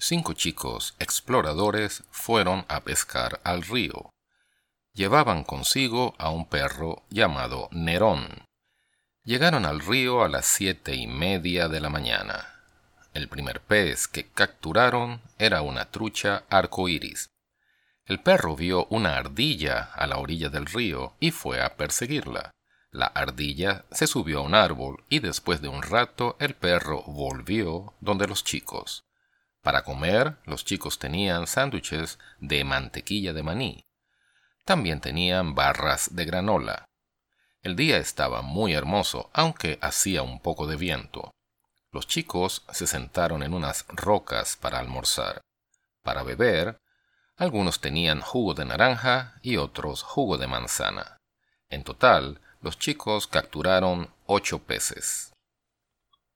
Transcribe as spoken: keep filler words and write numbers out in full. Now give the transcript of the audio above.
Cinco chicos exploradores fueron a pescar al río. Llevaban consigo a un perro llamado Nerón. Llegaron al río a las siete y media de la mañana. El primer pez que capturaron era una trucha arcoíris. El perro vio una ardilla a la orilla del río y fue a perseguirla. La ardilla se subió a un árbol y después de un rato el perro volvió donde los chicos. Para comer, los chicos tenían sándwiches de mantequilla de maní. También tenían barras de granola. El día estaba muy hermoso, aunque hacía un poco de viento. Los chicos se sentaron en unas rocas para almorzar. Para beber, algunos tenían jugo de naranja y otros jugo de manzana. En total, los chicos capturaron ocho peces.